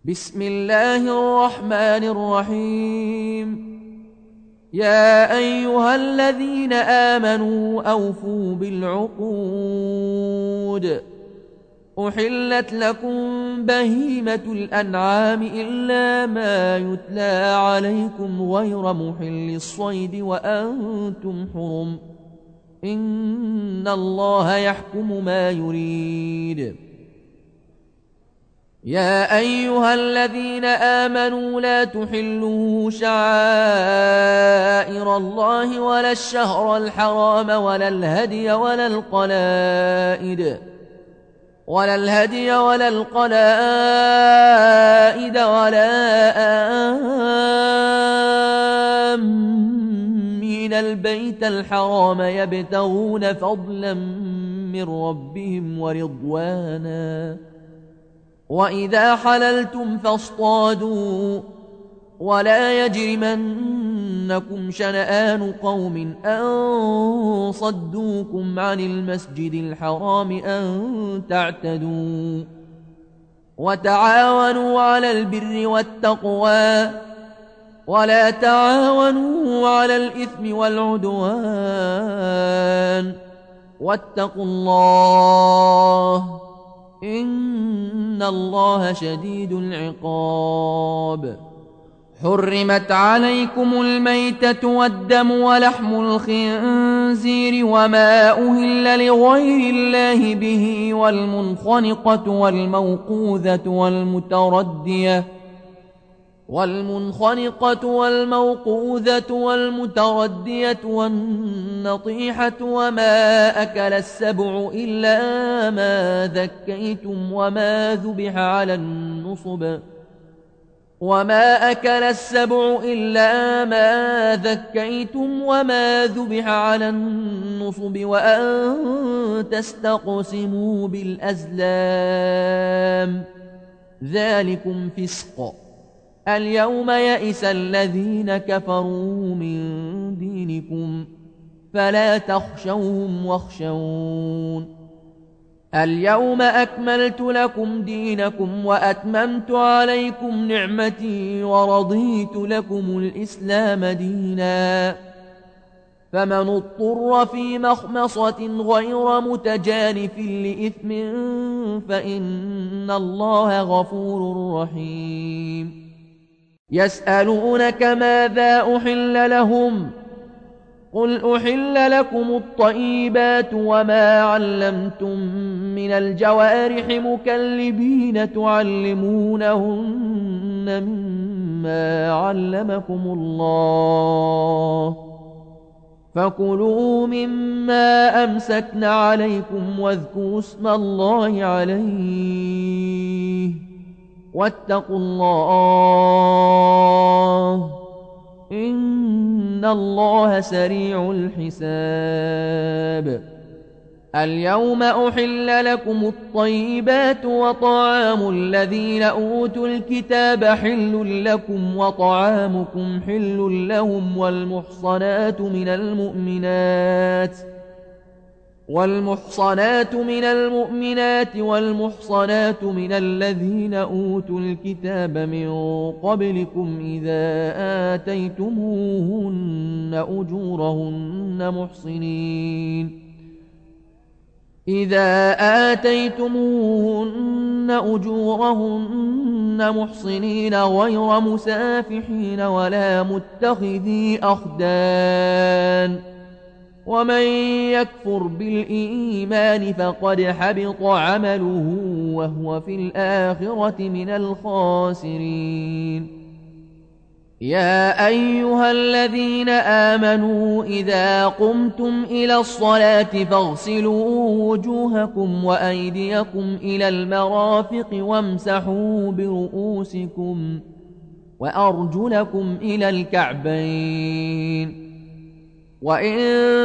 بسم الله الرحمن الرحيم. يا أيها الذين آمنوا أوفوا بالعقود. أحلت لكم بهيمة الأنعام إلا ما يتلى عليكم غير محل الصيد وأنتم حرم، إن الله يحكم ما يريد. يا أيها الذين آمنوا لا تحلوا شعائر الله ولا الشهر الحرام ولا الهدي ولا القلائد ولا آمين البيت الحرام يبتغون فضلا من ربهم ورضوانا، وإذا حللتم فاصطادوا، ولا يجرمنكم شنآن قوم أن صدوكم عن المسجد الحرام أن تعتدوا، وتعاونوا على البر والتقوى ولا تعاونوا على الإثم والعدوان، واتقوا الله إن الله شديد العقاب. حرمت عليكم الميتة والدم ولحم الخنزير وما أهل لغير الله به والمنخنقة والموقوذة والمتردية والنطيحة وما أكل السبع إلا ما ذكيتم وما ذبح على النصب وأن تستقسموا بالأزلام، ذلكم فسق. اليوم يئس الذين كفروا من دينكم فلا تخشوهم واخشون. اليوم أكملت لكم دينكم وأتممت عليكم نعمتي ورضيت لكم الإسلام دينا، فمن اضطر في مخمصة غير متجانف لإثم فإن الله غفور رحيم. يسألونك ماذا أحل لهم، قل أحل لكم الطيبات وما علمتم من الجوارح مكلبين تعلمونهن مما علمكم الله، فكلوا مما أمسكن عليكم واذكروا اسم الله عليه، واتقوا الله إن الله سريع الحساب. اليوم أحل لكم الطيبات وطعام الذين أوتوا الكتاب حل لكم وطعامكم حل لهم والمحصنات من المؤمنات والمحصنات من الذين أوتوا الكتاب من قبلكم إذا آتيتموهن أجورهن محصنين غير مسافحين ولا متخذي أخدان، ومن يكفر بالإيمان فقد حبط عمله وهو في الآخرة من الخاسرين. يا أيها الذين آمنوا إذا قمتم إلى الصلاة فاغسلوا وجوهكم وأيديكم إلى المرافق وامسحوا برؤوسكم وأرجلكم إلى الكعبين، وإن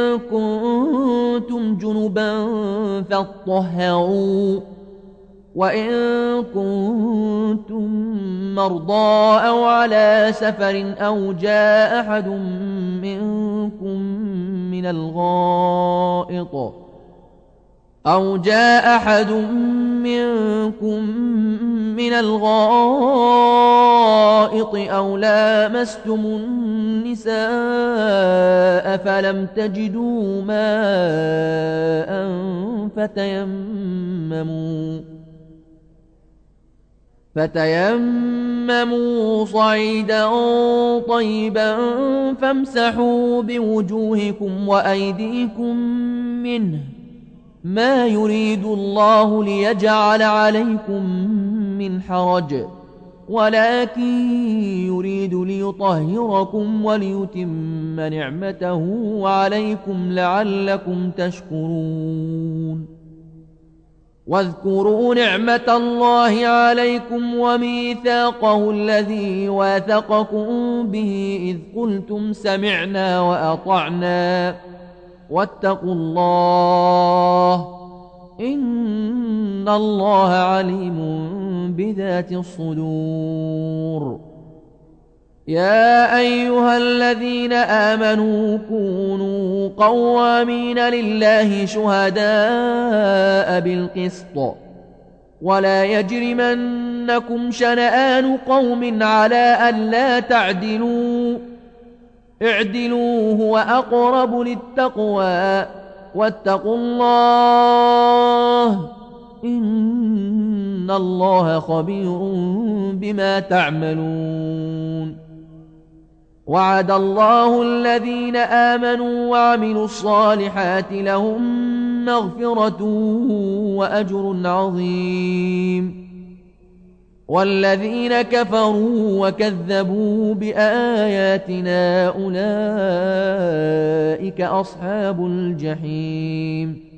كنتم جنبا فاطهروا، وإن كنتم مرضى أو على سفر أو جاء أحد منكم من الغائط أو جاء أحد منكم من الغائط أو لامستم النساء فلم تجدوا ماء فتيمموا صعيدا طيبا فامسحوا بوجوهكم وأيديكم منه ما يريد الله ليجعل عليكم من حرج ولكن يريد ليطهركم وليتم نعمته عليكم لعلكم تشكرون واذكروا نعمة الله عليكم وميثاقه الذي واثقكم به إذ قلتم سمعنا وأطعنا واتقوا الله إن الله عليم بذات الصدور يا أيها الذين آمنوا كونوا قوامين لله شهداء بالقسط ولا يجرمنكم شنآن قوم على ألا تعدلوا اعدلوا هو أقرب للتقوى واتقوا الله إن الله خبير بما تعملون وعد الله الذين آمنوا وعملوا الصالحات لهم مغفرة وأجر عظيم والذين كفروا وكذبوا بآياتنا أولئك أصحاب الجحيم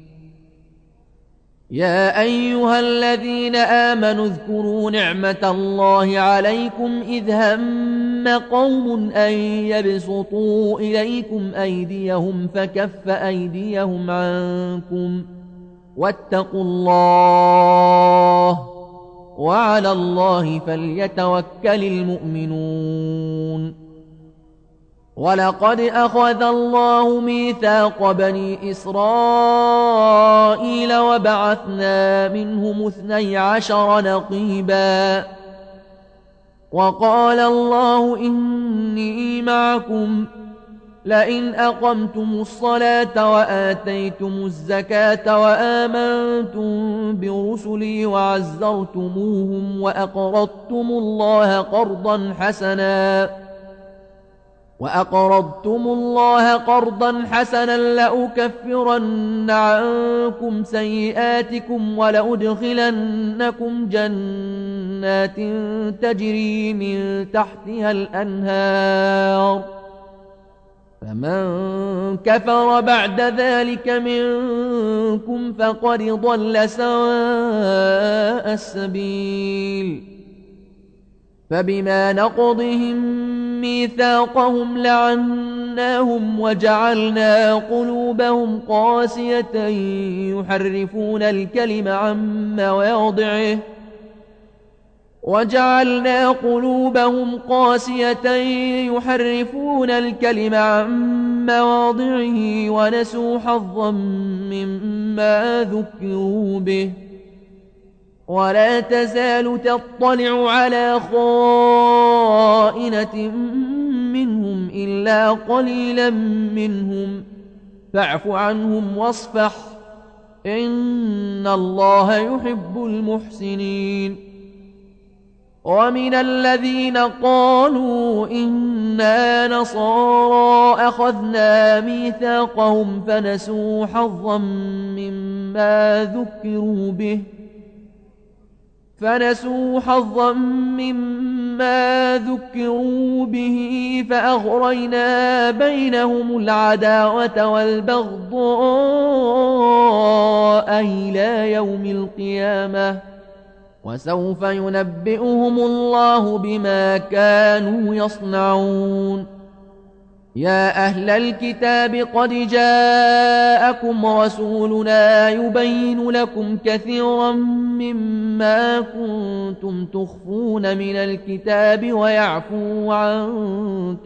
يا أيها الذين آمنوا اذكروا نعمة الله عليكم إذ هم قوم أن يبسطوا إليكم أيديهم فكف أيديهم عنكم واتقوا الله وعلى الله فليتوكل المؤمنون ولقد أخذ الله ميثاق بني إسرائيل وبعثنا منهم 12 نقيبا وقال الله إني معكم لئن أقمتم الصلاة وآتيتم الزكاة وآمنتم برسلي وعزرتموهم وأقرضتم الله قرضا حسنا لأكفرن عنكم سيئاتكم ولأدخلنكم جنات تجري من تحتها الأنهار فمن كفر بعد ذلك منكم فقد ضل سواء السبيل فبما نقضهم ميثاقهم لعناهم وجعلنا قلوبهم قاسية يحرفون الكلم عن مواضعه ونسوا حظا مما ذكروا به ولا تزال تطلع على خائنة منهم إلا قليلا منهم فاعف عنهم واصفح إن الله يحب المحسنين ومن الذين قالوا إنا نصارى أخذنا ميثاقهم فنسوا حظا مما ذكروا به فأغرينا بينهم العداوة والبغضاء إلى يوم القيامة وسوف ينبئهم الله بما كانوا يصنعون يا أهل الكتاب قد جاءكم رسولنا يبين لكم كثيرا مما كنتم تخفون من الكتاب ويعفو عن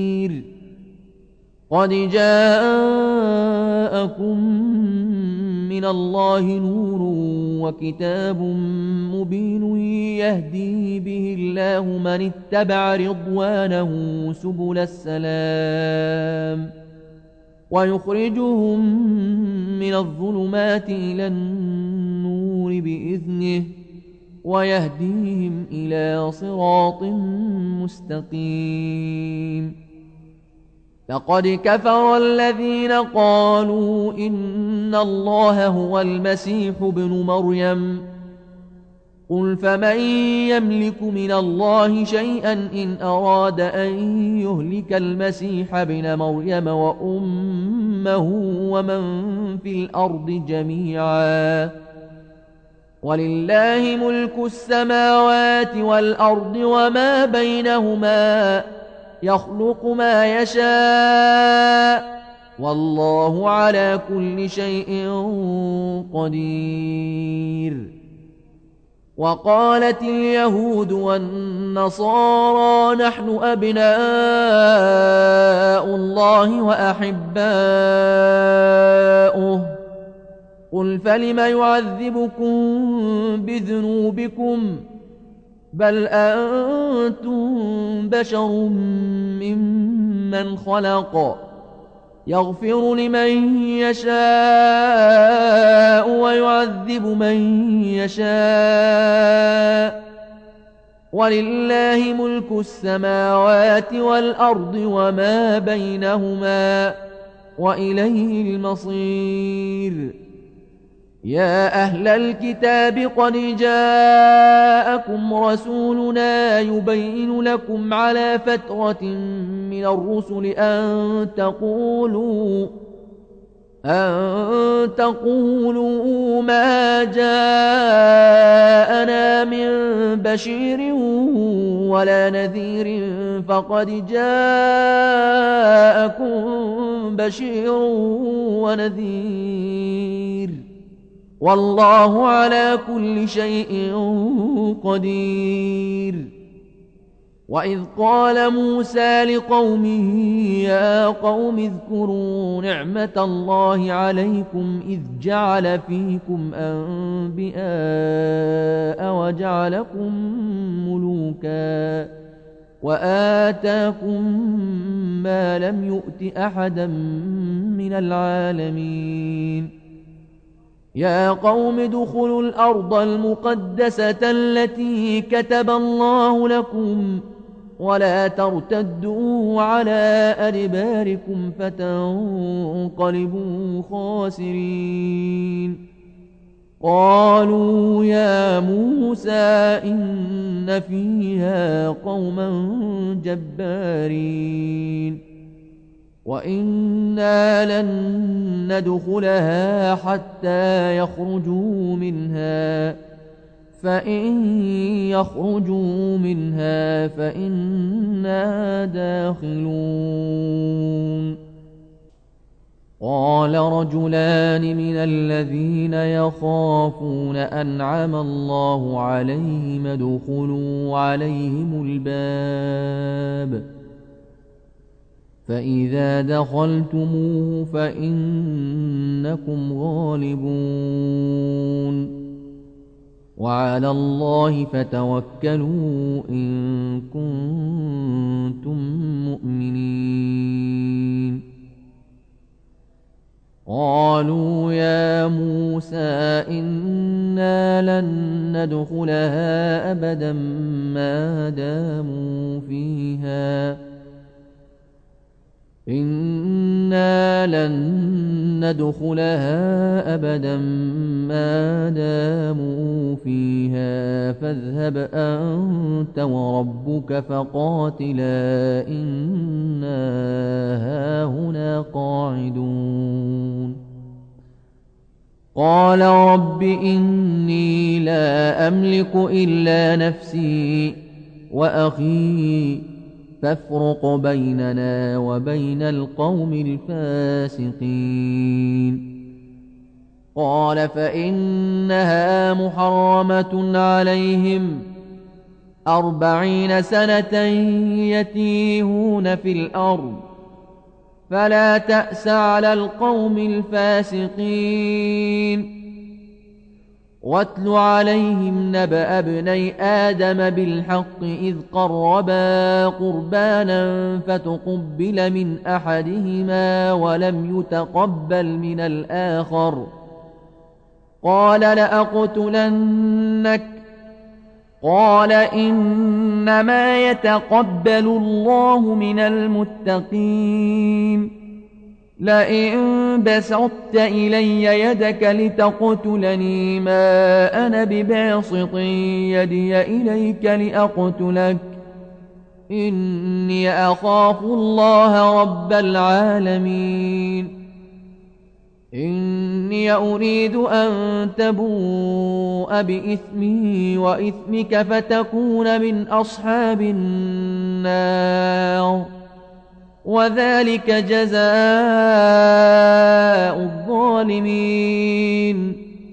كثير قد جاءكم من الله نور وكتاب مبين يهدي به الله من اتبع رضوانه سبل السلام ويخرجهم من الظلمات إلى النور بإذنه ويهديهم إلى صراط مستقيم. لقد كفر الذين قالوا إن الله هو المسيح ابن مريم قل فمن يملك من الله شيئا إن أراد أن يهلك المسيح ابن مريم وأمه ومن في الأرض جميعا ولله ملك السماوات والأرض وما بينهما يخلق ما يشاء والله على كل شيء قدير. وقالت اليهود والنصارى نحن أبناء الله وأحباؤه قل فلم يعذبكم بذنوبكم بل أنتم بشر ممن خلق يغفر لمن يشاء ويعذب من يشاء ولله ملك السماوات والأرض وما بينهما وإليه المصير. يا أهل الكتاب قد جاءكم رسولنا يبين لكم على فترة من الرسل أن تقولوا ما جاءنا من بشير ولا نذير فقد جاءكم بشير ونذير والله على كل شيء قدير. وإذ قال موسى لقومه يا قوم اذكروا نعمة الله عليكم إذ جعل فيكم أنبياء وجعلكم ملوكا وآتاكم ما لم يؤت أحدا من العالمين. يا قوم ادخلوا الأرض المقدسة التي كتب الله لكم ولا ترتدوا على أدباركم فتنقلبوا خاسرين. قالوا يا موسى إن فيها قوما جبارين وإنا لن ندخلها حتى يخرجوا منها فإن يخرجوا منها فإنا داخلون. قال رجلان من الذين يخافون أنعم الله عليهم ادخلوا عليهم الباب فإذا دخلتموه فإنكم غالبون وعلى الله فتوكلوا إن كنتم مؤمنين. قالوا يا موسى إنا لن ندخلها أبدا ما داموا فيها إنا لن ندخلها أبدا ما داموا فيها فاذهب أنت وربك فقاتلا إنا هاهنا قاعدون. قال رب إني لا أملك إلا نفسي وأخي فافرق بيننا وبين القوم الفاسقين. قال فإنها محرمة عليهم 40 سنة يتيهون في الأرض فلا تأس على القوم الفاسقين. واتل عليهم نبأ ابني آدم بالحق إذ قربا قربانا فتقبل من أحدهما ولم يتقبل من الآخر قال لأقتلنك قال إنما يتقبل الله من المتقين. لئن بسطت إلي يدك لتقتلني ما أنا بباسط يدي إليك لأقتلك إني أخاف الله رب العالمين. إني أريد أن تبوء بإثمي وإثمك فتكون من أصحاب النار وذلك جزاء الظالمين.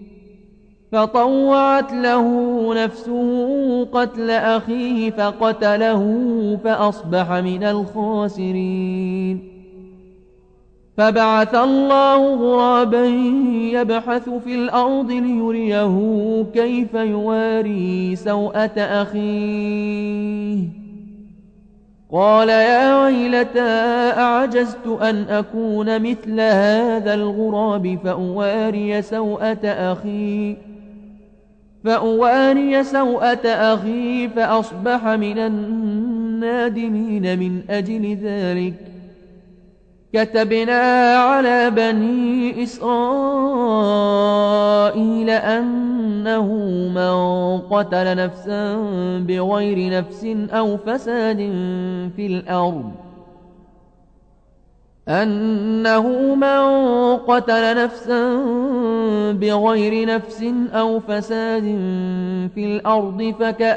فطوعت له نفسه قتل أخيه فقتله فأصبح من الخاسرين. فبعث الله غرابا يبحث في الأرض ليريه كيف يواري سوءة أخيه قال يا ويلتى أعجزت أن أكون مثل هذا الغراب فأواري سوءة أخي فأصبح من النادمين. من أجل ذلك كتبنا على بني إسرائيل أنه من قتل نفسا بغير نفس أو فساد في الأرض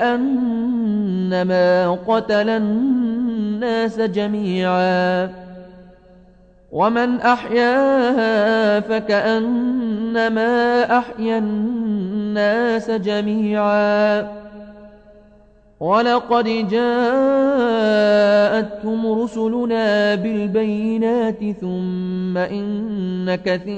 فكأنما قتل الناس جميعا ومن أحياها فكأنما أحيا الناس جميعا. ولقد جاءتهم رسلنا بالبينات ثم إن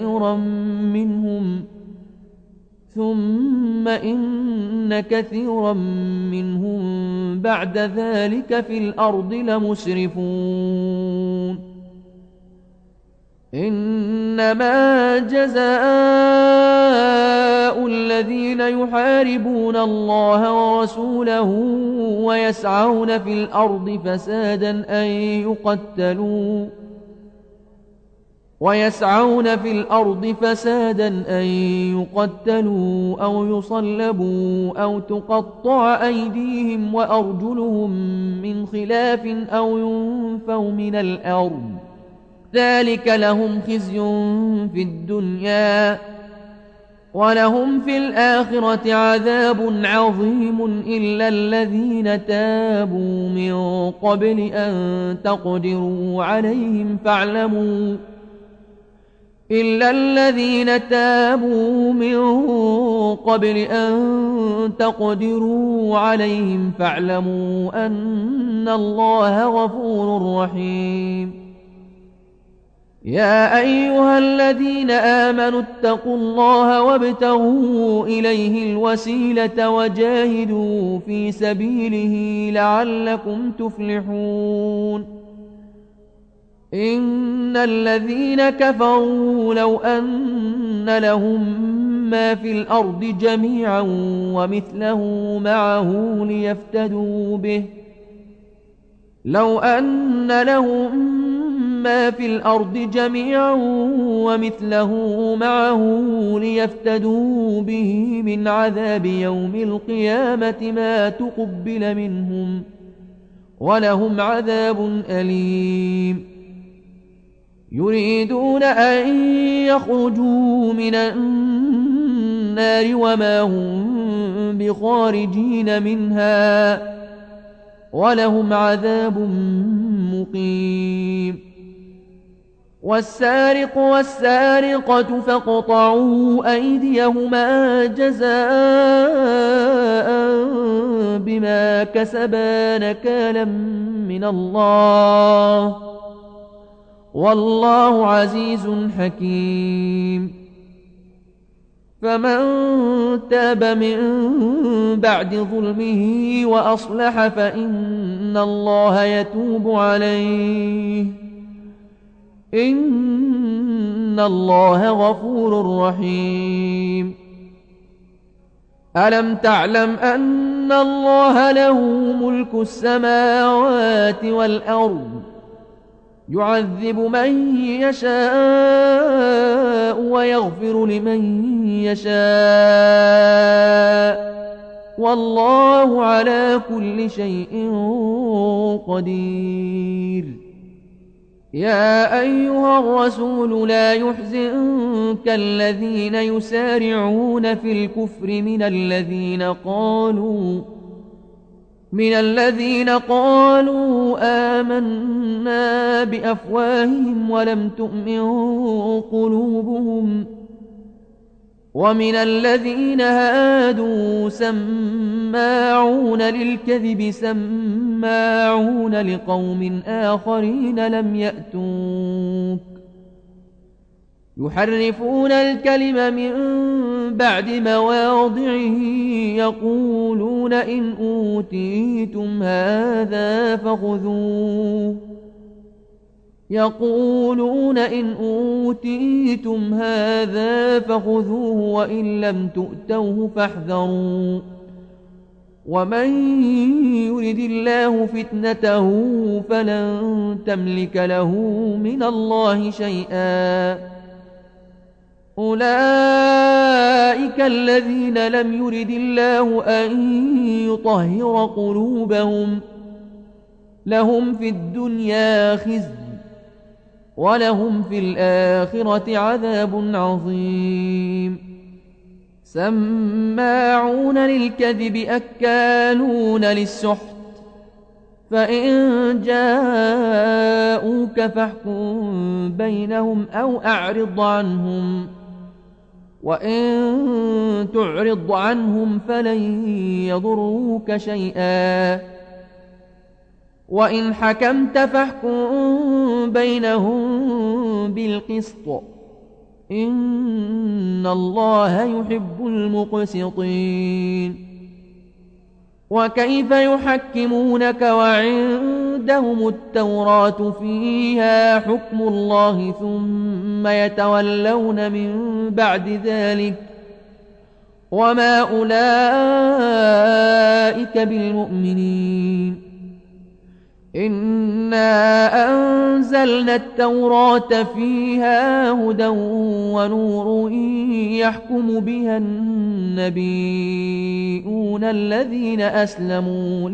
كثيرا منهم بعد ذلك في الأرض لمسرفون. إنما جزاء الذين يحاربون الله ورسوله ويسعون في الأرض فسادا أن يقتلوا أو يصلبوا أو تقطع أيديهم وأرجلهم من خلاف أو ينفوا من الأرض ذلك لهم خزي في الدنيا ولهم في الآخرة عذاب عظيم. إلا الذين تابوا من قبل أن تقدروا عليهم فاعلموا أن الله غفور رحيم. يا أيها الذين آمنوا اتقوا الله وابتغوا إليه الوسيلة وجاهدوا في سبيله لعلكم تفلحون. إن الذين كفروا لو أن لهم ما في الأرض جميعا ومثله معه ليفتدوا به من عذاب يوم القيامة ما تقبل منهم ولهم عذاب أليم. يريدون أن يخرجوا من النار وما هم بخارجين منها ولهم عذاب مقيم. والسارق والسارقة فاقطعوا أيديهما جزاء بما كسبا نكالا من الله والله عزيز حكيم. فمن تاب من بعد ظلمه وأصلح فإن الله يتوب عليه إن الله غفور رحيم. ألم تعلم أن الله له ملك السماوات والأرض يعذب من يشاء ويغفر لمن يشاء والله على كل شيء قدير. يا أيها الرسول لا يحزنك الذين يسارعون في الكفر من الذين قالوا آمنا بأفواههم ولم تؤمن قلوبهم ومن الذين هادوا سماعون للكذب سماعون لقوم آخرين لم يأتوك يحرفون الكلم من بعد مواضعه يقولون إن أوتيتم هذا فخذوه وإن لم تؤتوه فاحذروا ومن يرد الله فتنته فلن تملك له من الله شيئا. أولئك الذين لم يرد الله أن يطهر قلوبهم لهم في الدنيا خزي ولهم في الآخرة عذاب عظيم. سماعون للكذب أكالون للسحت فإن جاءوك فاحكم بينهم أو أعرض عنهم وإن تعرض عنهم فلن يضروك شيئا وإن حكمت فاحكم بينهم بالقسط إن الله يحب المقسطين. وكيف يحكمونك وعندهم التوراة فيها حكم الله ثم يتولون من بعد ذلك وما أولئك بالمؤمنين. إنا أنزلنا التوراة فيها هدى ونور يحكم بها النبيون الذين أسلموا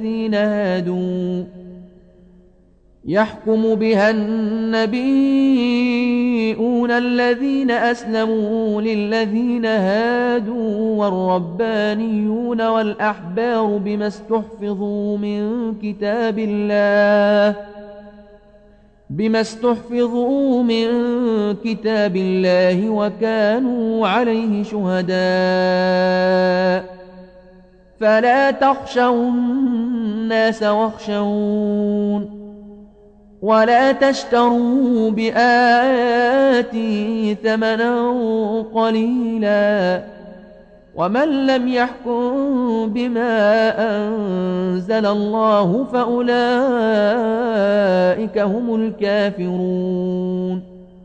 للذين هادوا والربانيون والأحبار بما استحفظوا من كتاب الله وكانوا عليه شهداء. فلا تخشوا الناس واخشون ولا تشتروا بآياتي ثمنا قليلا ومن لم يحكم بما أنزل الله فأولئك هم الكافرون.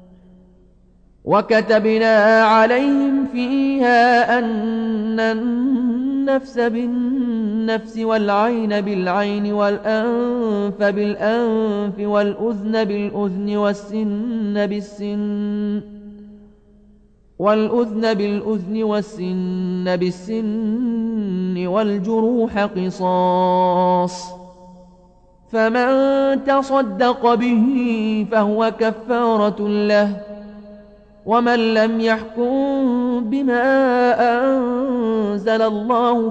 وكتبنا عليهم فيها أن النفس بالنفس والعين بالعين والأنف بالأنف والأذن بالأذن والسن بالسن والجروح قصاص فمن تصدق به فهو كفارة له ومن لم يحكم بما أنزل الله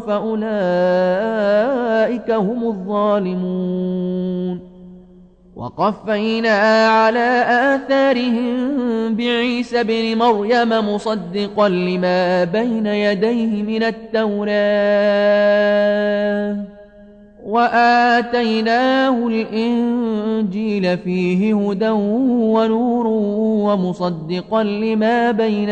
فأولئك هم الظالمون. وقفينا على آثارهم بعيسى ابن مريم مصدقا لما بين يديه من التوراة وآتيناه الإنجيل فيه هدى ونور ومصدقا لما بين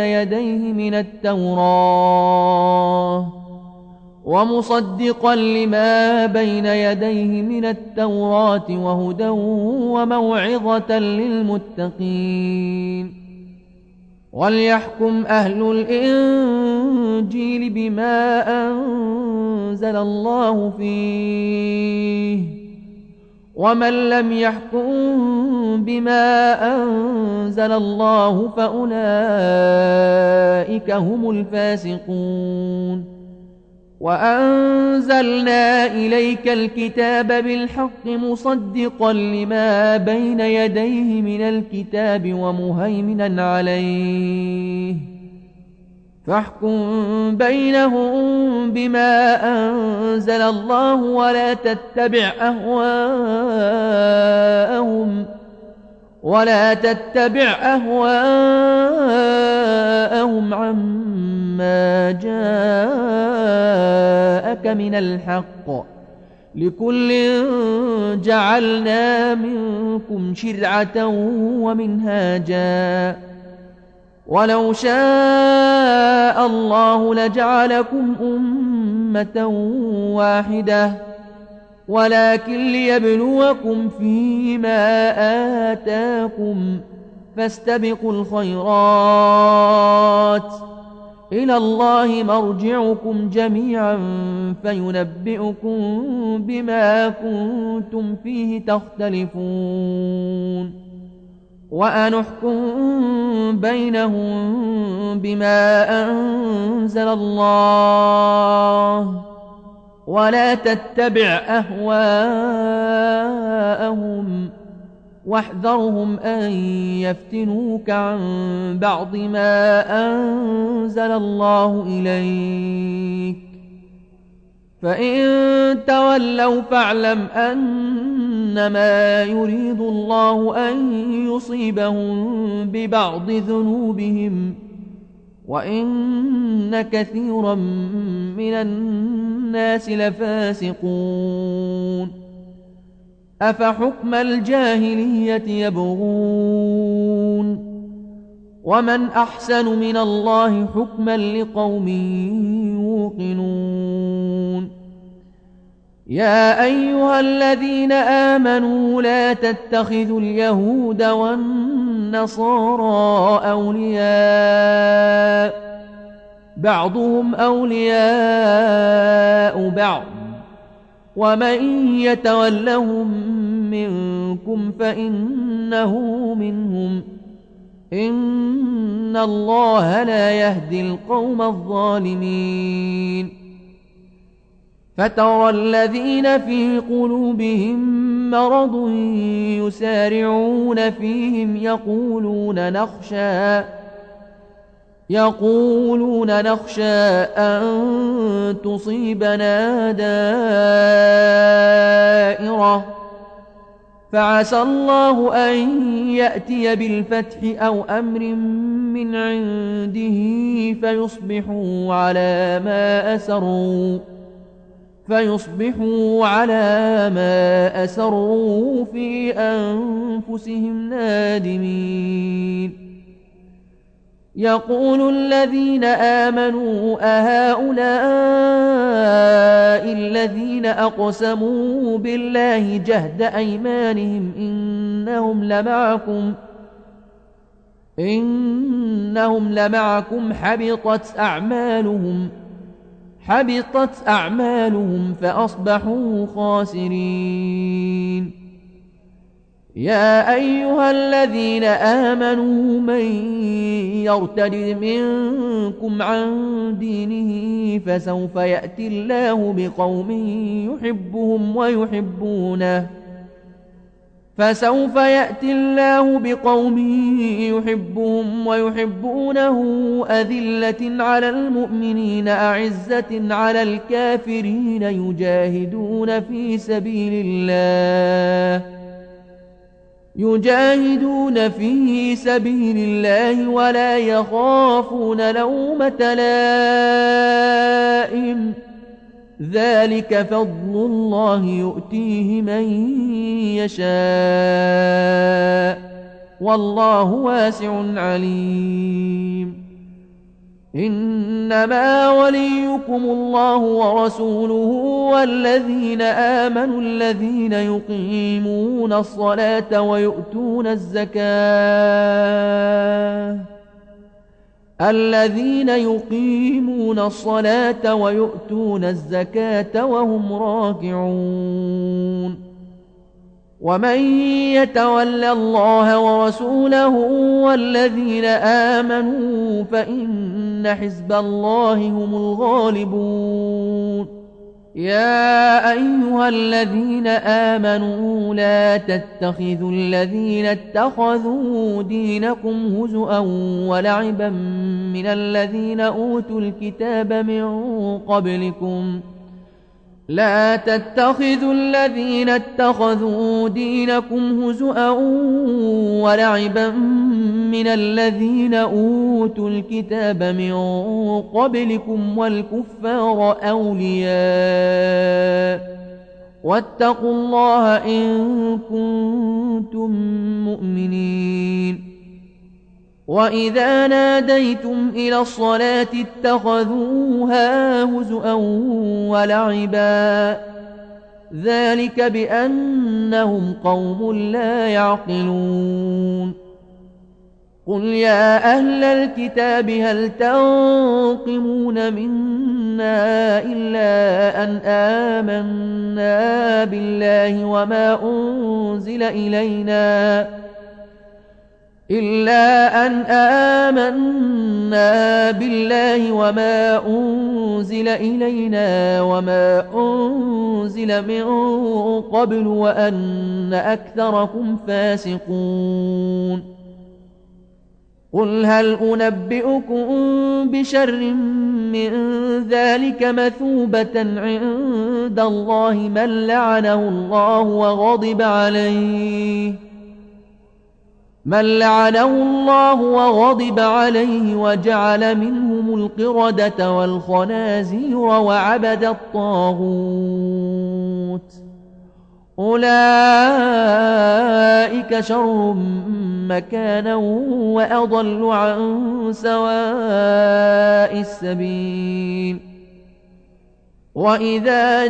يديه من التوراة وهدى وموعظة للمتقين وليحكم أهل الإنجيل بما أنزل الله فيه ومن لم يحكم بما أنزل الله فأولئك هم الفاسقون وأنزلنا إليك الكتاب بالحق مصدقا لما بين يديه من الكتاب ومهيمنا عليه فاحكم بينهم بما أنزل الله ولا تتبع أهواءهم عما جاءك من الحق لكل جعلنا منكم شرعة ومنهاجا ولو شاء الله لجعلكم أمة واحدة ولكن ليبلوكم فيما آتاكم فاستبقوا الخيرات إلى الله مرجعكم جميعا فينبئكم بما كنتم فيه تختلفون وأنحكم بينهم بما أنزل الله ولا تتبع أهواءهم واحذرهم أن يفتنوك عن بعض ما أنزل الله إليك فإن تولوا فاعلم أنما يريد الله أن يصيبهم ببعض ذنوبهم وإن كثيرا من الناس لفاسقون أفحكم الجاهلية يبغون ومن أحسن من الله حكما لقوم يوقنون يا أيها الذين آمنوا لا تتخذوا اليهود والنصارى أولياء بعضهم أولياء بعض ومن يتولهم منكم فإنه منهم إن الله لا يهدي القوم الظالمين فترى الذين في قلوبهم مرض يسارعون فيهم يقولون نخشى أن تصيبنا دائرة فعسى الله أن يأتي بالفتح أو أمر من عنده فيصبحوا على ما أسروا في أنفسهم نادمين يقول الذين آمنوا أهؤلاء الذين أقسموا بالله جهد أيمانهم إنهم لمعكم حبطت أعمالهم فأصبحوا خاسرين يا أيها الذين آمنوا من يرتد منكم عن دينه فسوف يأتي الله بقوم يحبهم ويحبونه أذلة على المؤمنين أعزة على الكافرين يجاهدون في سبيل الله ولا يخافون لومة لائم ذلك فضل الله يؤتيه من يشاء والله واسع عليم. إنما وليكم الله ورسوله والذين آمنوا الذين يقيمون الصلاة ويؤتون الزكاة وهم راكعون. ومن يتول الله ورسوله والذين آمنوا فإن حزب الله هم الغالبون. يا أيها الذين آمنوا لا تتخذوا الذين اتخذوا دينكم هزؤا ولعبا من الذين أوتوا الكتاب من قبلكم والكفار أولياء واتقوا الله إن كنتم مؤمنين. وإذا ناديتم إلى الصلاة اتخذوها هزؤا ولعبا ذلك بأنهم قوم لا يعقلون. قل يا أهل الكتاب هل تنقمون منا إلا أن آمنا بالله وما أنزل إلينا وما أنزل من قبل وأن أكثركم فاسقون. قل هل أنبئكم بشر من ذلك مثوبة عند الله من لعنه الله وغضب عليه وجعل منهم القردة والخنازير وعبد الطاغوت أولئك شر مكانا وأضل عن سواء السبيل. وإذا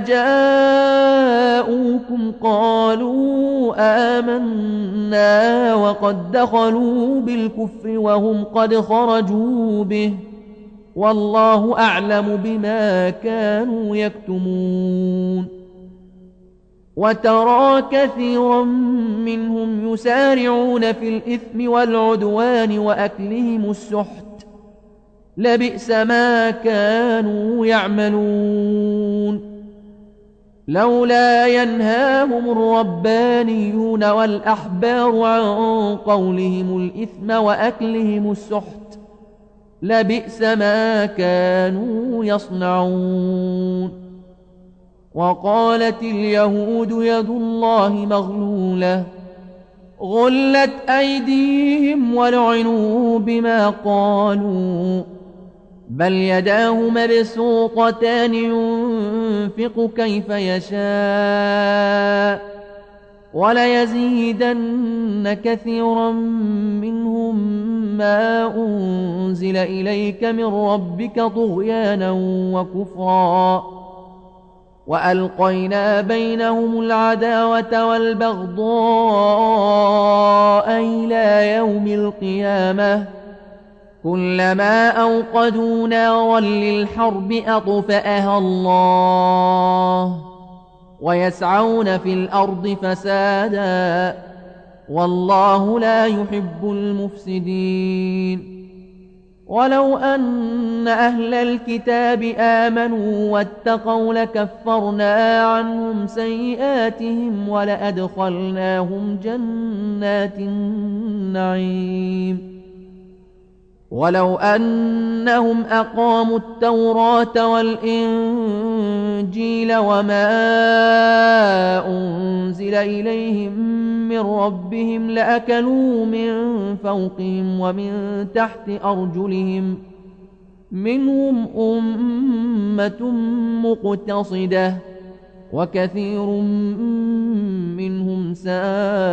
جاءوكم قالوا آمنا وقد دخلوا بالكفر وهم قد خرجوا به والله أعلم بما كانوا يكتمون. وترى كثيرا منهم يسارعون في الإثم والعدوان وأكلهم السحت لبئس ما كانوا يعملون. لولا ينهاهم الربانيون والأحبار عن قولهم الإثم وأكلهم السحت لبئس ما كانوا يصنعون. وقالت اليهود يد الله مغلولة غلت أيديهم ولعنوا بما قالوا بل يداه مبسوطتان ينفق كيف يشاء وليزيدن كثيرا منهم ما أنزل إليك من ربك طغيانا وكفرا وألقينا بينهم العداوة والبغضاء إلى يوم القيامة كلما أوقدوا نارا للحرب أطفأها الله ويسعون في الأرض فسادا والله لا يحب المفسدين. ولو أن أهل الكتاب آمنوا واتقوا لكفرنا عنهم سيئاتهم ولأدخلناهم جنات النعيم. ولو أنهم أقاموا التوراة والإنجيل وما أنزل إليهم من ربهم لأكلوا من فوقهم ومن تحت أرجلهم منهم أمة مقتصدة وكثير منهم ساء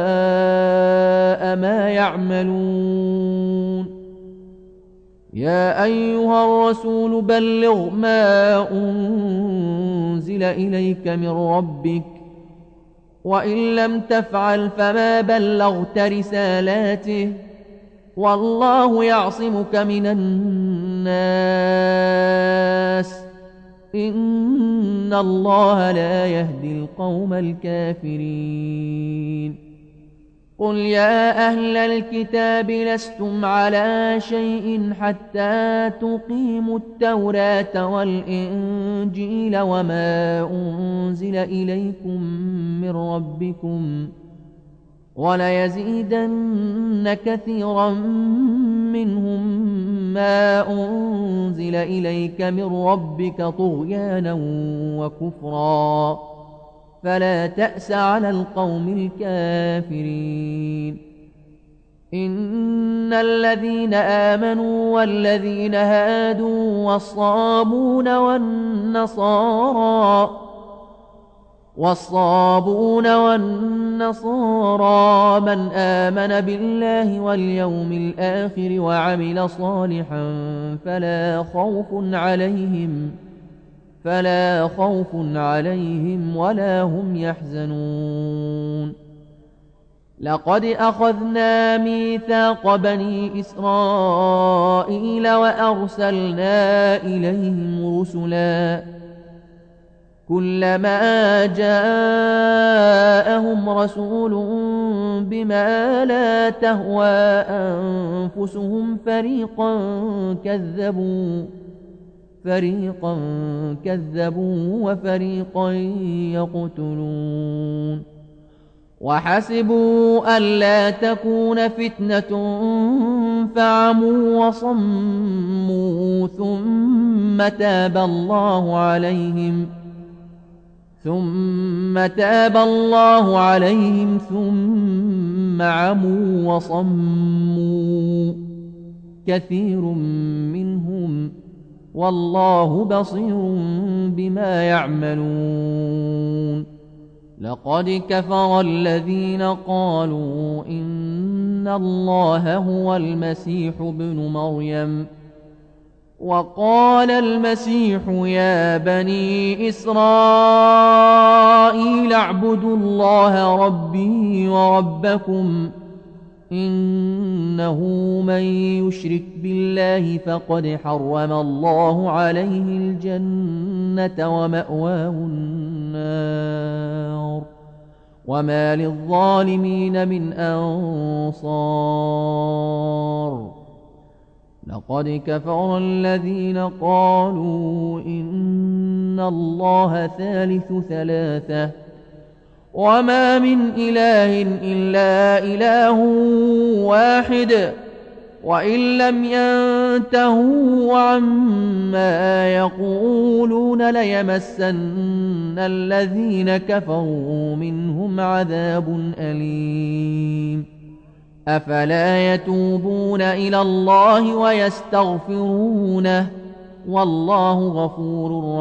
ما يعملون يا أيها الرسول بلغ ما أنزل إليك من ربك وإن لم تفعل فما بلغت رسالاته والله يعصمك من الناس إن الله لا يهدي القوم الكافرين قل يا أهل الكتاب لستم على شيء حتى تقيموا التوراة والإنجيل وما أنزل إليكم من ربكم وليزيدن كثيرا منهم ما أنزل إليك من ربك طغيانا وكفرا فلا تأس على القوم الكافرين إن الذين آمنوا والذين هادوا والصابون والنصارى من آمن بالله واليوم الآخر وعمل صالحا فلا خوف عليهم ولا هم يحزنون لقد أخذنا ميثاق بني إسرائيل وأرسلنا إليهم رسلا كلما جاءهم رسول بما لا تهوى أنفسهم فريقا كذبوا وفريقا يقتلون وحسبوا ألا تكون فتنة فعموا وصموا ثم تاب الله عليهم ثم عموا وصموا كثير منهم والله بصير بما يعملون لقد كفر الذين قالوا إن الله هو المسيح ابن مريم وقال المسيح يا بني إسرائيل اعبدوا الله ربي وربكم إنه من يشرك بالله فقد حرم الله عليه الجنة ومأواه النار وما للظالمين من أنصار لقد كفر الذين قالوا إن الله ثالث ثلاثة وما من إله إلا إله واحد وإن لم ينتهوا عما يقولون ليمسن الذين كفروا منهم عذاب أليم أفلا يتوبون إلى الله ويستغفرونه والله غفور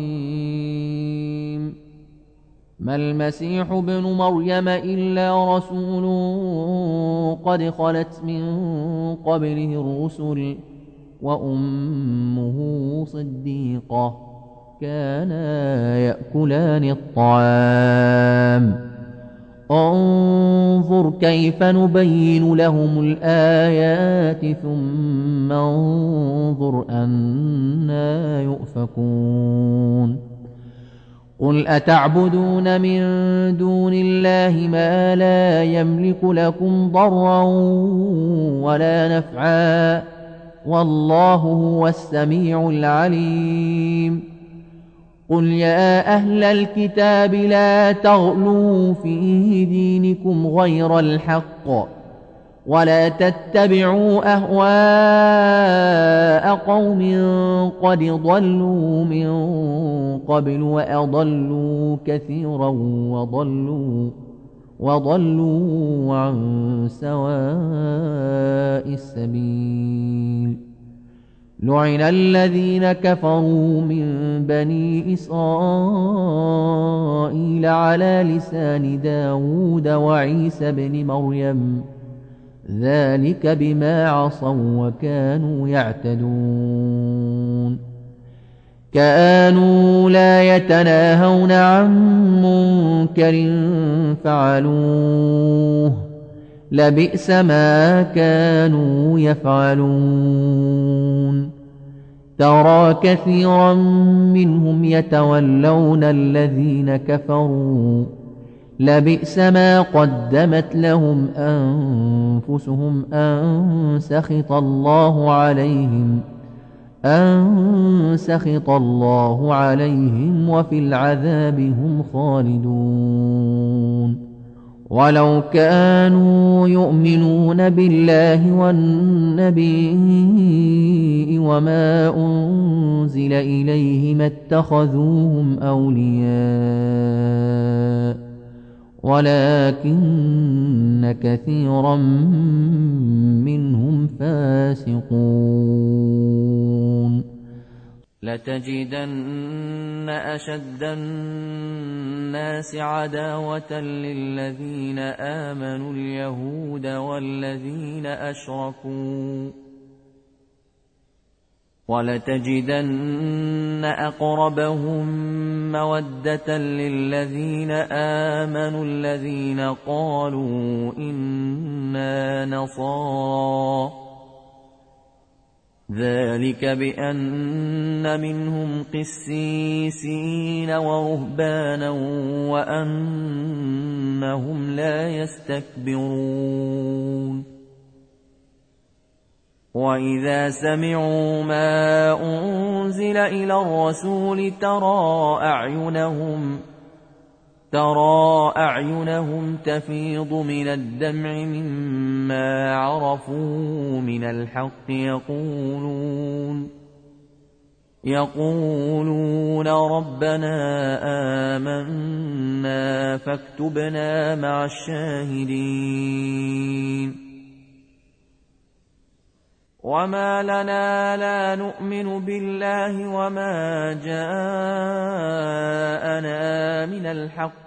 رحيم ما المسيح ابن مريم إلا رسول قد خلت من قبله الرسل وأمه صديقة كانا يأكلان الطعام انظر كيف نبين لهم الآيات ثم انظر أنا يؤفكون قل أتعبدون من دون الله ما لا يملك لكم ضرا ولا نفعا والله هو السميع العليم قل يا أهل الكتاب لا تغلوا في دينكم غير الحق ولا تتبعوا أهواء قوم قد ضلوا من قبل وأضلوا كثيرا وضلوا عن سواء السبيل لعن الذين كفروا من بني إسرائيل على لسان داود وعيسى بن مريم ذلك بما عصوا وكانوا يعتدون كانوا لا يتناهون عن منكر فعلوه لبئس ما كانوا يفعلون ترى كثيرا منهم يتولون الذين كفروا لبئس ما قدمت لهم أنفسهم أن سخط الله عليهم وفي العذاب هم خالدون ولو كانوا يؤمنون بالله والنبي وما أنزل إليه ما اتخذوهم أولياء ولكن كثيرا منهم فاسقون لتجدن أشد الناس عداوة للذين آمنوا اليهود والذين أشركوا ولتجدن أقربهم مودة للذين آمنوا الذين قالوا إنا نصارى ذلك بأن منهم قسيسين ورهبانا وأنهم لا يستكبرون وإذا سمعوا ما أنزل إلى الرسول ترى أعينهم تفيض من الدمع مما عرفوا من الحق يقولون ربنا آمنا فاكتبنا مع الشاهدين وما لنا لا نؤمن بالله وما جاءنا من الحق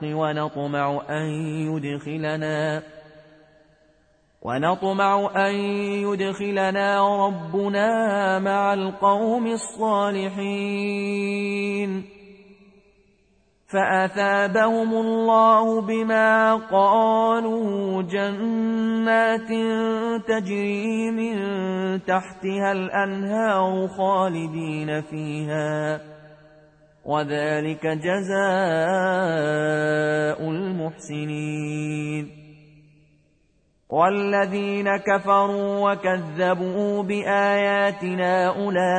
ونطمع أن يدخلنا ربنا مع القوم الصالحين فأثابهم الله بما قالوا جنات تجري من تحتها الأنهار خالدين فيها وذلك جزاء المحسنين والذين كفروا وكذبوا بآياتنا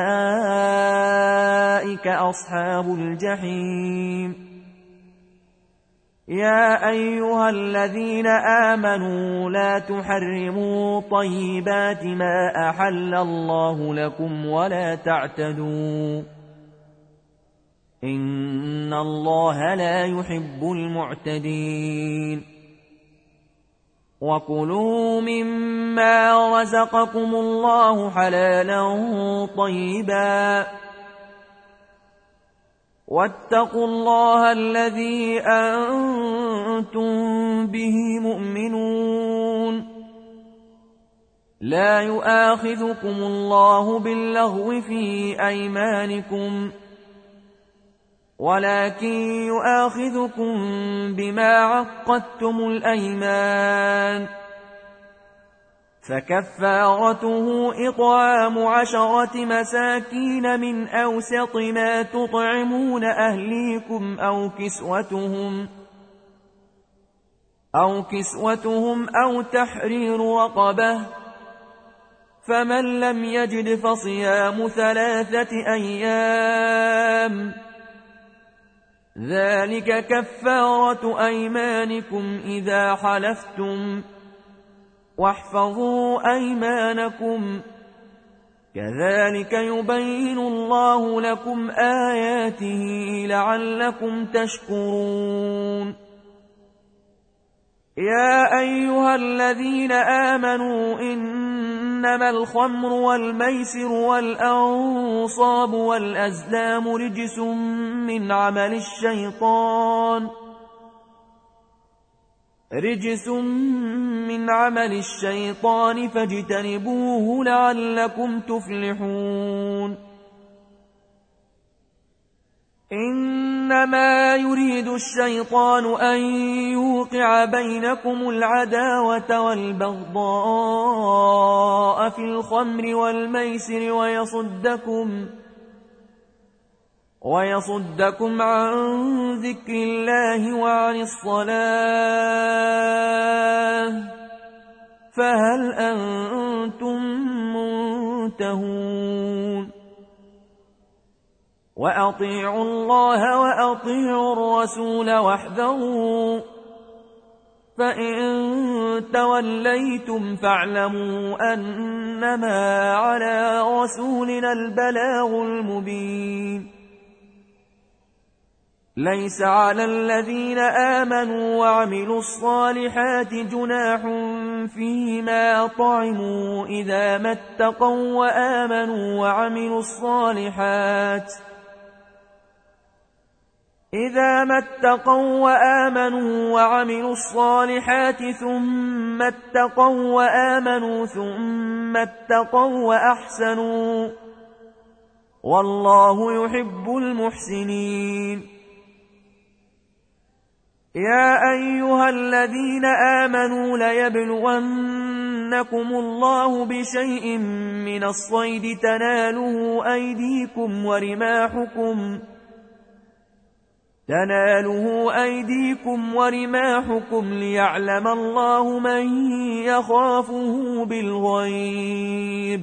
أولئك أصحاب الجحيم يا أيها الذين آمنوا لا تحرموا طيبات ما أحل الله لكم ولا تعتدوا إن الله لا يحب المعتدين وكلوا مما رزقكم الله حلالا طيبا واتقوا الله الذي أنتم به مؤمنون لا يؤاخذكم الله باللغو في أيمانكم ولكن يؤاخذكم بما عقدتم الأيمان فكفارته إطعام 10 مساكين من أوسط ما تطعمون أهليكم أو كسوتهم أو تحرير رقبة فمن لم يجد فصيام 3 أيام ذلك كفارة أيمانكم إذا حلفتم واحفظوا أيمانكم كذلك يبين الله لكم آياته لعلكم تشكرون يا أيها الذين آمنوا إن إنما الخمر والميسر والأنصاب والأزلام رجس من عمل الشيطان فاجتنبوه لعلكم تفلحون إنما يريد الشيطان أن يوقع بينكم العداوة والبغضاء في الخمر والميسر ويصدكم عن ذكر الله وعن الصلاة فهل أنتم منتهون وأطيعوا الله وأطيعوا الرسول واحذروا فإن توليتم فاعلموا أنما على رسولنا البلاغ المبين ليس على الذين آمنوا وعملوا الصالحات جناح فيما طعموا إذا ما اتقوا وآمنوا وعملوا الصالحات ثم اتقوا وآمنوا ثم اتقوا وأحسنوا والله يحب المحسنين يا أيها الذين آمنوا ليبلونكم الله بشيء من الصيد تناله أيديكم ورماحكم ليعلم الله من يخافه بالغيب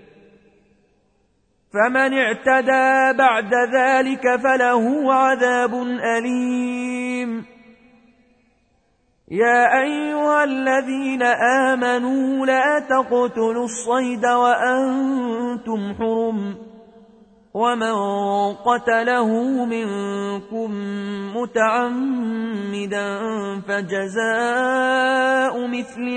فمن اعتدى بعد ذلك فله عذاب أليم يا أيها الذين آمنوا لا تقتلوا الصيد وأنتم حرم ومن قتله منكم متعمدا فجزاء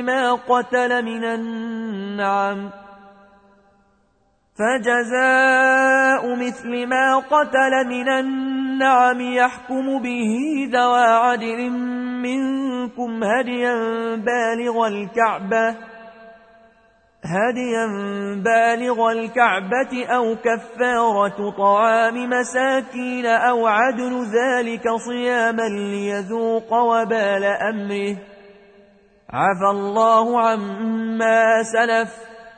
مثل ما قتل من النعم يحكم به ذوى عدل منكم هديا بالغ الكعبة أو كفارة طعام مساكين أو عدل ذلك صياما ليذوق وبال أمره عفى الله عما سلف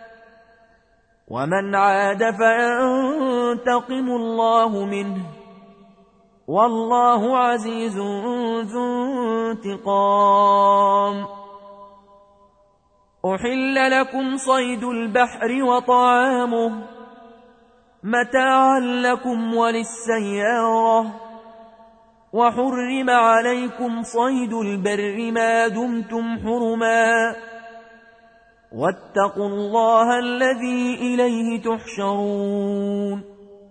ومن عاد فينتقم الله منه والله عزيز ذو انتقام أحل لكم صيد البحر وطعامه متاعا لكم وللسيارة وحرم عليكم صيد البر ما دمتم حرما واتقوا الله الذي إليه تحشرون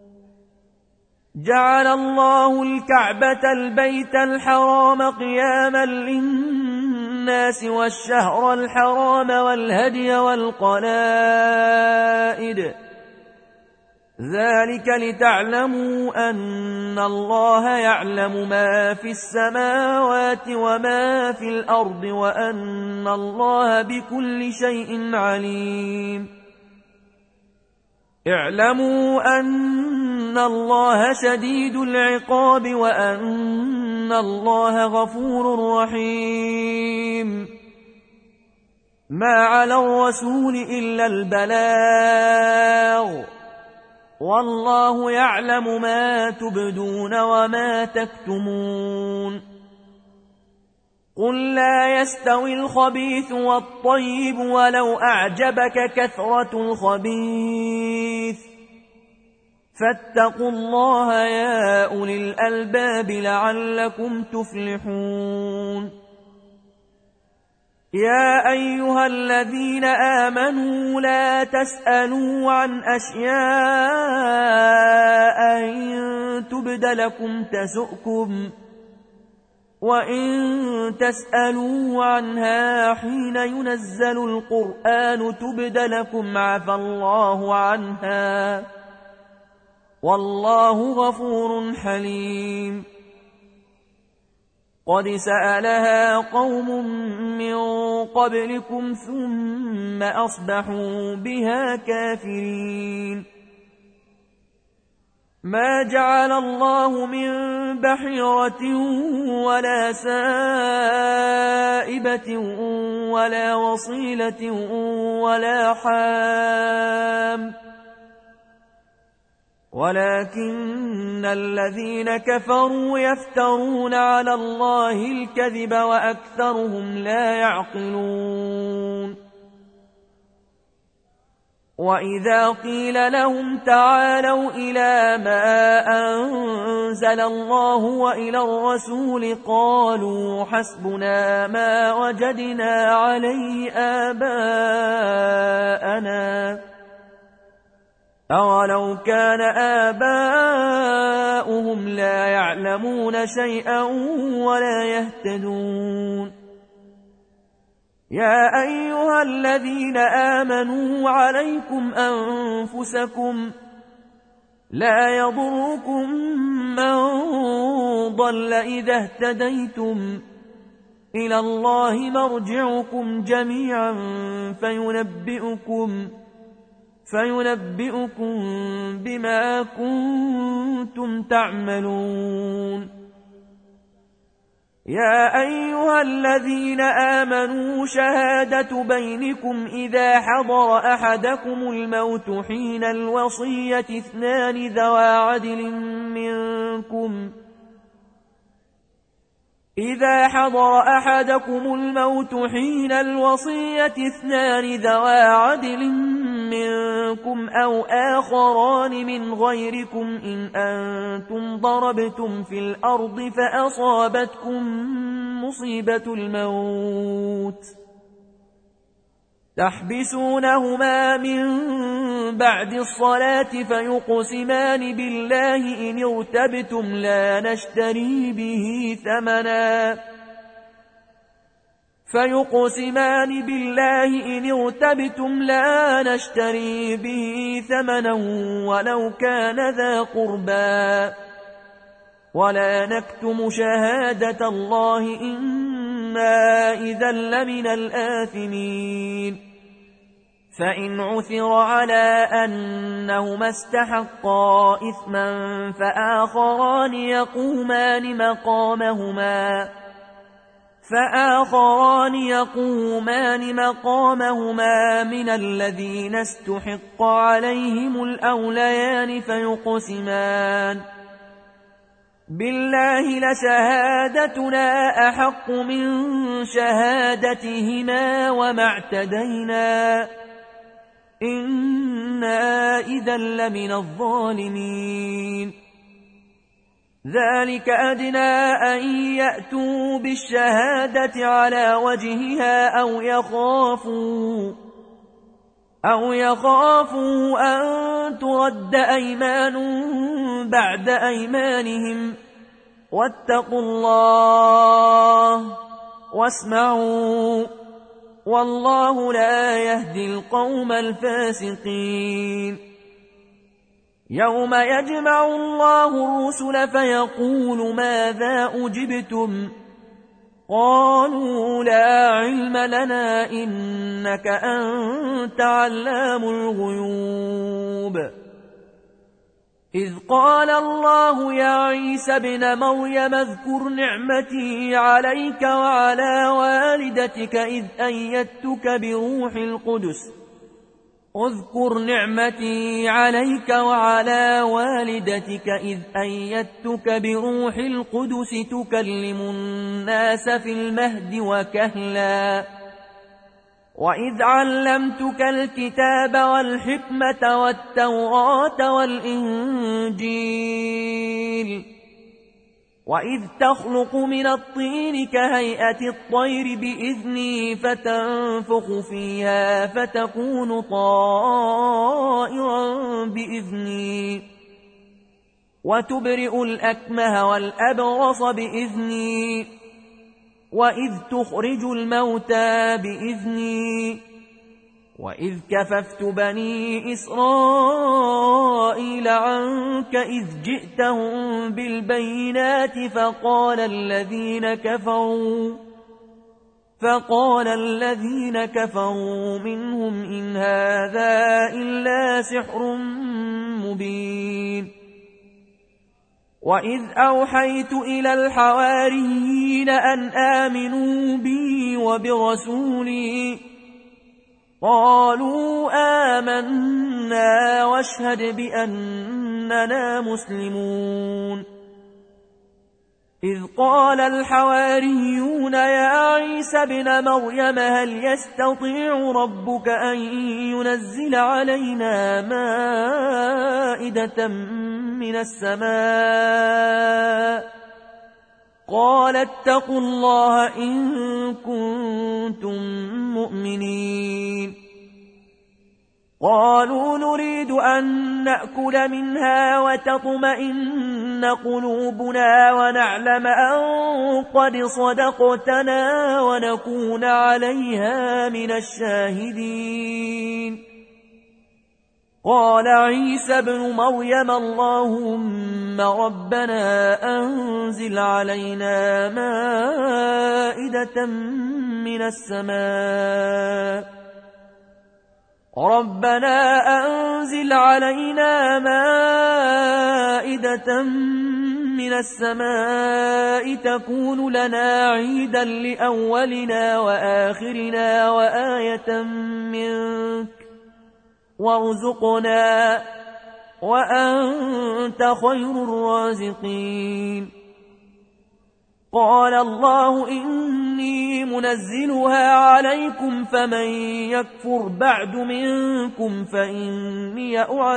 جعل الله الكعبة البيت الحرام قياما للناس والشهر الحرام والهدي والقلائد ذلك لتعلموا أن الله يعلم ما في السماوات وما في الأرض وأن الله بكل شيء عليم اعلموا أن الله شديد العقاب وأن الله غفور رحيم ما على الرسول إلا البلاغ والله يعلم ما تبدون وما تكتمون قل لا يستوي الخبيث والطيب ولو أعجبك كثرة الخبيث فاتقوا الله يا أولي الألباب لعلكم تفلحون يا أيها الذين آمنوا لا تسألوا عن أشياء إن تبد لكم تسؤكم وإن تسألوا عنها حين ينزل القرآن تبد لكم عفى الله عنها والله غفور حليم. قد سألها قوم من قبلكم ثم أصبحوا بها كافرين. ما جعل الله من بحيرة ولا سائبة ولا وصيلة ولا حام ولكن الذين كفروا يفترون على الله الكذب وأكثرهم لا يعقلون. وإذا قيل لهم تعالوا إلى ما أنزل الله وإلى الرسول قالوا حسبنا ما وجدنا عليه آباءنا أولو كان آباؤهم لا يعلمون شيئا ولا يهتدون. يا أيها الذين آمنوا عليكم أنفسكم لا يضركم من ضل إذا اهتديتم إلى الله مرجعكم جميعا فينبئكم بما كنتم تعملون. يا أيها الذين آمنوا شهادة بينكم إذا حضر أحدكم الموت حين الوصية اثنان ذوى عدل منكم أو آخران من غيركم إن أنتم ضربتم في الأرض فأصابتكم مصيبة الموت تحبسونهما من بعد الصلاة فيقسمان بالله إن ارتبتم لا نشتري به ثمنا ولو كان ذا قربى ولا نكتم شهادة الله إنا إذا لمن الآثمين. فإن عثر على أنهما استحقا إثما فآخران يقومان مقامهما من الذين استحق عليهم الأوليان فيقسمان بالله لشهادتنا أحق من شهادتهما وما اعتدينا إنا إذا لمن الظالمين. ذلك أدنى أن يأتوا بالشهادة على وجهها أو يخافوا أن ترد أيمان بعد أيمانهم واتقوا الله واسمعوا والله لا يهدي القوم الفاسقين. يوم يجمع الله الرسل فيقول ماذا أجبتم قالوا لا علم لنا إنك أنت علام الغيوب. إذ قال الله يا عيسى ابن مريم اذكر نعمتي عليك وعلى والدتك إذ أيدتك بروح القدس تكلم الناس في المهد وكهلا وإذ علمتك الكتاب والحكمة والتوراة والإنجيل وإذ تخلق من الطين كهيئة الطير بإذني فتنفخ فيها فتكون طائرا بإذني وتبرئ الأكمه والأبرص بإذني وإذ تخرج الموتى بإذني وإذ كففت بني إسرائيل عنك إذ جئتهم بالبينات فقال الذين كفروا منهم إن هذا إلا سحر مبين وإذ أوحيت إلى الحواريين أن آمنوا بي وبرسولي قالوا آمنا واشهد بأننا مسلمون إذ قال الحواريون يا عيسى ابن مريم هل يستطيع ربك أن ينزل علينا مائدة من السماء قال اتقوا الله إن كنتم مؤمنين قالوا نريد أن نأكل منها وتطمئن قلوبنا ونعلم أن قد صدقتنا ونكون عليها من الشاهدين قال عيسى ابن مريم اللهم ربنا أنزل علينا مائدة من السماء تكون لنا عيدا لأولنا وآخرنا وآية منك وارزقنا وأنت خير الرازقين قال الله إني منزلها عليكم فمن يكفر بعد منكم فإني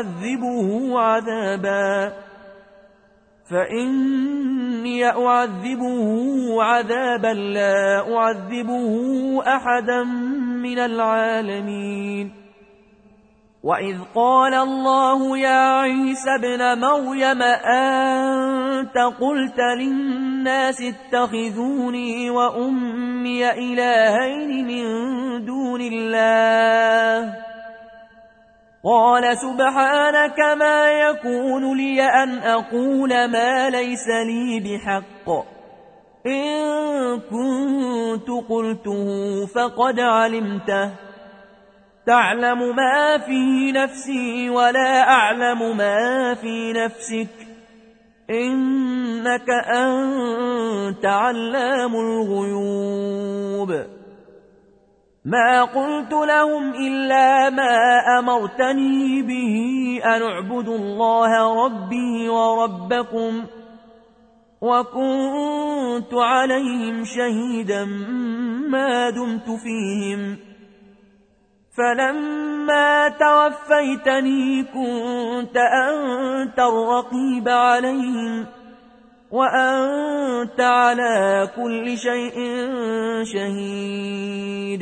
أعذبه عذابا لا أعذبه أحدا من العالمين وإذ قال الله يا عيسى ابن مريم أنت قلت للناس اتخذوني وأمي إلهين من دون الله قال سبحانك ما يكون لي أن أقول ما ليس لي بحق إن كنت قلته فقد علمته تعلم ما في نفسي ولا أعلم ما في نفسك إنك أنت علام الغيوب ما قلت لهم إلا ما أمرتني به أن اعبدوا الله ربي وربكم وكنت عليهم شهيدا ما دمت فيهم فلما توفيتني كنت أنت الرقيب عليهم وأنت على كل شيء شهيد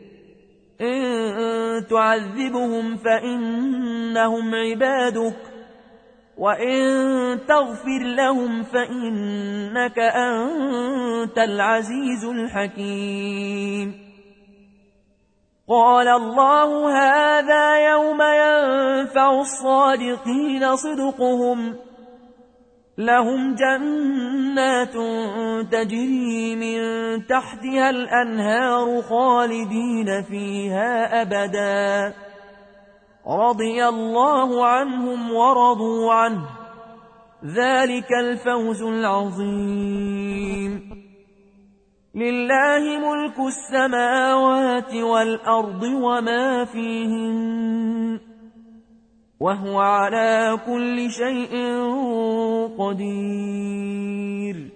إن تعذبهم فإنهم عبادك وإن تغفر لهم فإنك أنت العزيز الحكيم قال الله هذا يوم ينفع الصادقين صدقهم لهم جنات تجري من تحتها الأنهار خالدين فيها أبدا رضي الله عنهم ورضوا عنه ذلك الفوز العظيم لله ملك السماوات والأرض وما فيهن وهو على كل شيء قدير